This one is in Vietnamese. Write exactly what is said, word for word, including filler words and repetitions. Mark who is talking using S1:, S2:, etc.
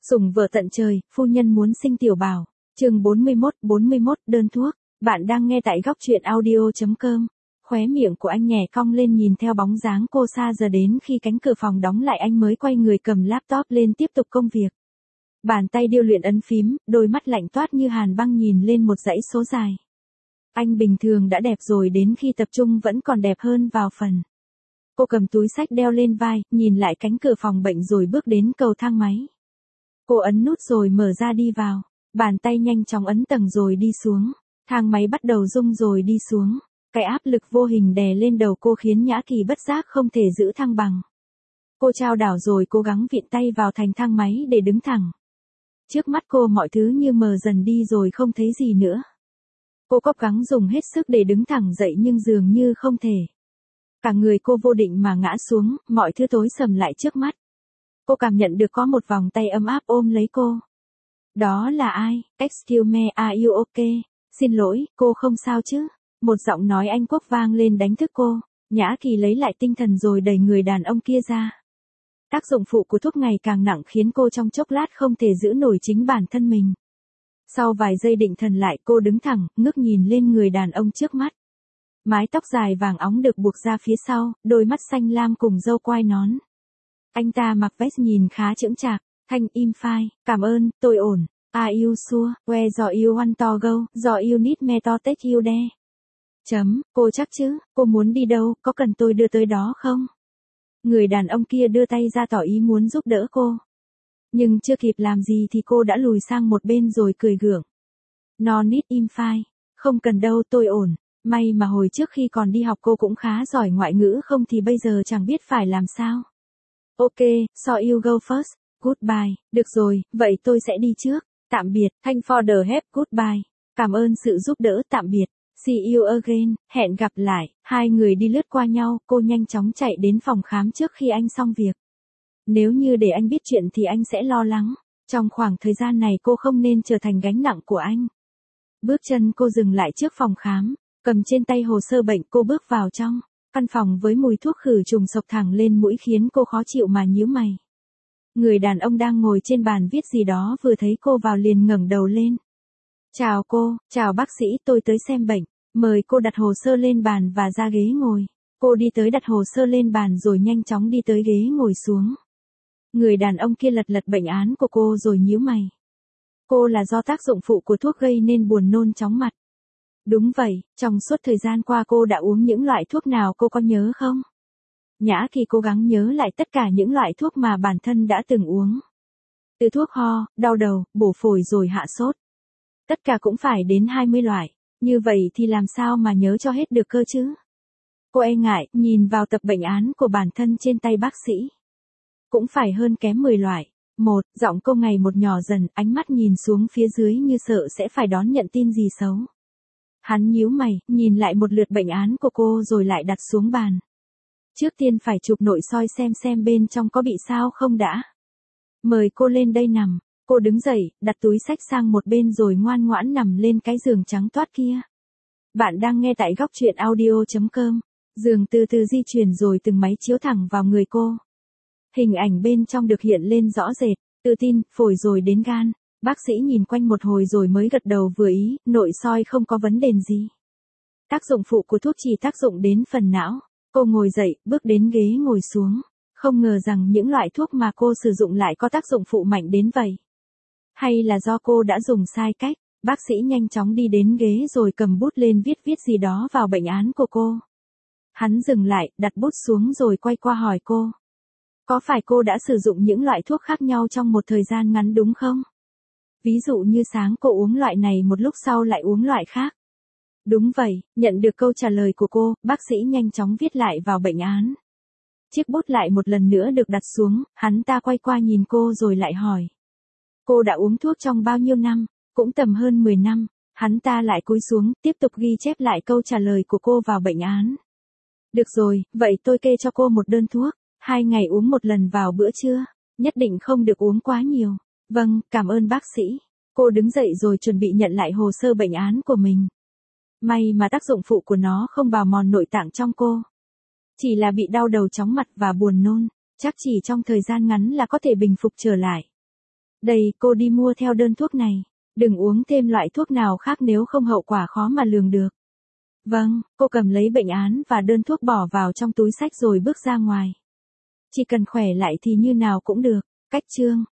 S1: Sủng vợ tận trời, phu nhân muốn sinh tiểu bảo. Chương bốn mươi mốt, bốn mươi mốt, đơn thuốc. Bạn đang nghe tại góc truyện audio chấm com. Khóe miệng của anh nhẹ cong lên nhìn theo bóng dáng cô xa giờ đến khi cánh cửa phòng đóng lại anh mới quay người cầm laptop lên tiếp tục công việc. Bàn tay điêu luyện ấn phím, đôi mắt lạnh toát như hàn băng nhìn lên một dãy số dài. Anh bình thường đã đẹp rồi đến khi tập trung vẫn còn đẹp hơn vào phần. Cô cầm túi xách đeo lên vai, nhìn lại cánh cửa phòng bệnh rồi bước đến cầu thang máy. Cô ấn nút rồi mở ra đi vào, bàn tay nhanh chóng ấn tầng rồi đi xuống, thang máy bắt đầu rung rồi đi xuống, cái áp lực vô hình đè lên đầu cô khiến Nhã Kỳ bất giác không thể giữ thăng bằng. Cô chao đảo rồi cố gắng vịn tay vào thành thang máy để đứng thẳng. Trước mắt cô mọi thứ như mờ dần đi rồi không thấy gì nữa. Cô cố gắng dùng hết sức để đứng thẳng dậy nhưng dường như không thể. Cả người cô vô định mà ngã xuống, mọi thứ tối sầm lại trước mắt. Cô cảm nhận được có một vòng tay ấm áp ôm lấy cô. Đó là ai? Excuse me, are you okay? Xin lỗi, cô không sao chứ? Một giọng nói Anh Quốc vang lên đánh thức cô. Nhã Kỳ lấy lại tinh thần rồi đẩy người đàn ông kia ra. Tác dụng phụ của thuốc ngày càng nặng khiến cô trong chốc lát không thể giữ nổi chính bản thân mình. Sau vài giây định thần lại cô đứng thẳng, ngước nhìn lên người đàn ông trước mắt. Mái tóc dài vàng óng được buộc ra phía sau, đôi mắt xanh lam cùng râu quai nón. Anh ta mặc vest nhìn khá chững chạc, thanh im phai, cảm ơn, tôi ổn. Are you sure? Where do you want to go? Do you need me to take you there? Chấm, cô chắc chứ, cô muốn đi đâu, có cần tôi đưa tới đó không? Người đàn ông kia đưa tay ra tỏ ý muốn giúp đỡ cô. Nhưng chưa kịp làm gì thì cô đã lùi sang một bên rồi cười gượng. No need im phai, không cần đâu tôi ổn. May mà hồi trước khi còn đi học cô cũng khá giỏi ngoại ngữ không thì bây giờ chẳng biết phải làm sao. Ok, so you go first, goodbye, được rồi, vậy tôi sẽ đi trước, tạm biệt, thank for the help, goodbye, cảm ơn sự giúp đỡ, tạm biệt, see you again, hẹn gặp lại, hai người đi lướt qua nhau, cô nhanh chóng chạy đến phòng khám trước khi anh xong việc. Nếu như để anh biết chuyện thì anh sẽ lo lắng, trong khoảng thời gian này cô không nên trở thành gánh nặng của anh. Bước chân cô dừng lại trước phòng khám, cầm trên tay hồ sơ bệnh cô bước vào trong. Căn phòng với mùi thuốc khử trùng sộc thẳng lên mũi khiến cô khó chịu mà nhíu mày. Người đàn ông đang ngồi trên bàn viết gì đó vừa thấy cô vào liền ngẩng đầu lên. Chào cô, chào bác sĩ, tôi tới xem bệnh. Mời cô đặt hồ sơ lên bàn và ra ghế ngồi. Cô đi tới đặt hồ sơ lên bàn rồi nhanh chóng đi tới ghế ngồi xuống. Người đàn ông kia lật lật bệnh án của cô rồi nhíu mày. Cô là do tác dụng phụ của thuốc gây nên buồn nôn chóng mặt. Đúng vậy, trong suốt thời gian qua cô đã uống những loại thuốc nào cô có nhớ không? Nhã Kỳ cố gắng nhớ lại tất cả những loại thuốc mà bản thân đã từng uống. Từ thuốc ho, đau đầu, bổ phổi rồi hạ sốt. Tất cả cũng phải đến hai mươi loại, như vậy thì làm sao mà nhớ cho hết được cơ chứ? Cô e ngại, nhìn vào tập bệnh án của bản thân trên tay bác sĩ. Cũng phải hơn kém mười loại. Một, giọng cô ngày một nhỏ dần, ánh mắt nhìn xuống phía dưới như sợ sẽ phải đón nhận tin gì xấu. Hắn nhíu mày, nhìn lại một lượt bệnh án của cô rồi lại đặt xuống bàn. Trước tiên phải chụp nội soi xem xem bên trong có bị sao không đã. Mời cô lên đây nằm. Cô đứng dậy, đặt túi xách sang một bên rồi ngoan ngoãn nằm lên cái giường trắng toát kia. Bạn đang nghe tại góc truyện audio chấm com. Giường từ từ di chuyển rồi từng máy chiếu thẳng vào người cô. Hình ảnh bên trong được hiện lên rõ rệt, tự tin, phổi rồi đến gan. Bác sĩ nhìn quanh một hồi rồi mới gật đầu vừa ý, nội soi không có vấn đề gì. Tác dụng phụ của thuốc chỉ tác dụng đến phần não. Cô ngồi dậy, bước đến ghế ngồi xuống. Không ngờ rằng những loại thuốc mà cô sử dụng lại có tác dụng phụ mạnh đến vậy. Hay là do cô đã dùng sai cách? Bác sĩ nhanh chóng đi đến ghế rồi cầm bút lên viết viết gì đó vào bệnh án của cô. Hắn dừng lại, đặt bút xuống rồi quay qua hỏi cô. Có phải cô đã sử dụng những loại thuốc khác nhau trong một thời gian ngắn đúng không? Ví dụ như sáng cô uống loại này một lúc sau lại uống loại khác. Đúng vậy, nhận được câu trả lời của cô, bác sĩ nhanh chóng viết lại vào bệnh án. Chiếc bút lại một lần nữa được đặt xuống, hắn ta quay qua nhìn cô rồi lại hỏi. Cô đã uống thuốc trong bao nhiêu năm? Cũng tầm hơn mười năm. Hắn ta lại cúi xuống, tiếp tục ghi chép lại câu trả lời của cô vào bệnh án. Được rồi, vậy tôi kê cho cô một đơn thuốc. Hai ngày uống một lần vào bữa trưa. Nhất định không được uống quá nhiều. Vâng, cảm ơn bác sĩ. Cô đứng dậy rồi chuẩn bị nhận lại hồ sơ bệnh án của mình. May mà tác dụng phụ của nó không bào mòn nội tạng trong cô. Chỉ là bị đau đầu chóng mặt và buồn nôn, chắc chỉ trong thời gian ngắn là có thể bình phục trở lại. Đây, cô đi mua theo đơn thuốc này. Đừng uống thêm loại thuốc nào khác nếu không hậu quả khó mà lường được. Vâng, cô cầm lấy bệnh án và đơn thuốc bỏ vào trong túi xách rồi bước ra ngoài. Chỉ cần khỏe lại thì như nào cũng được. Cách chương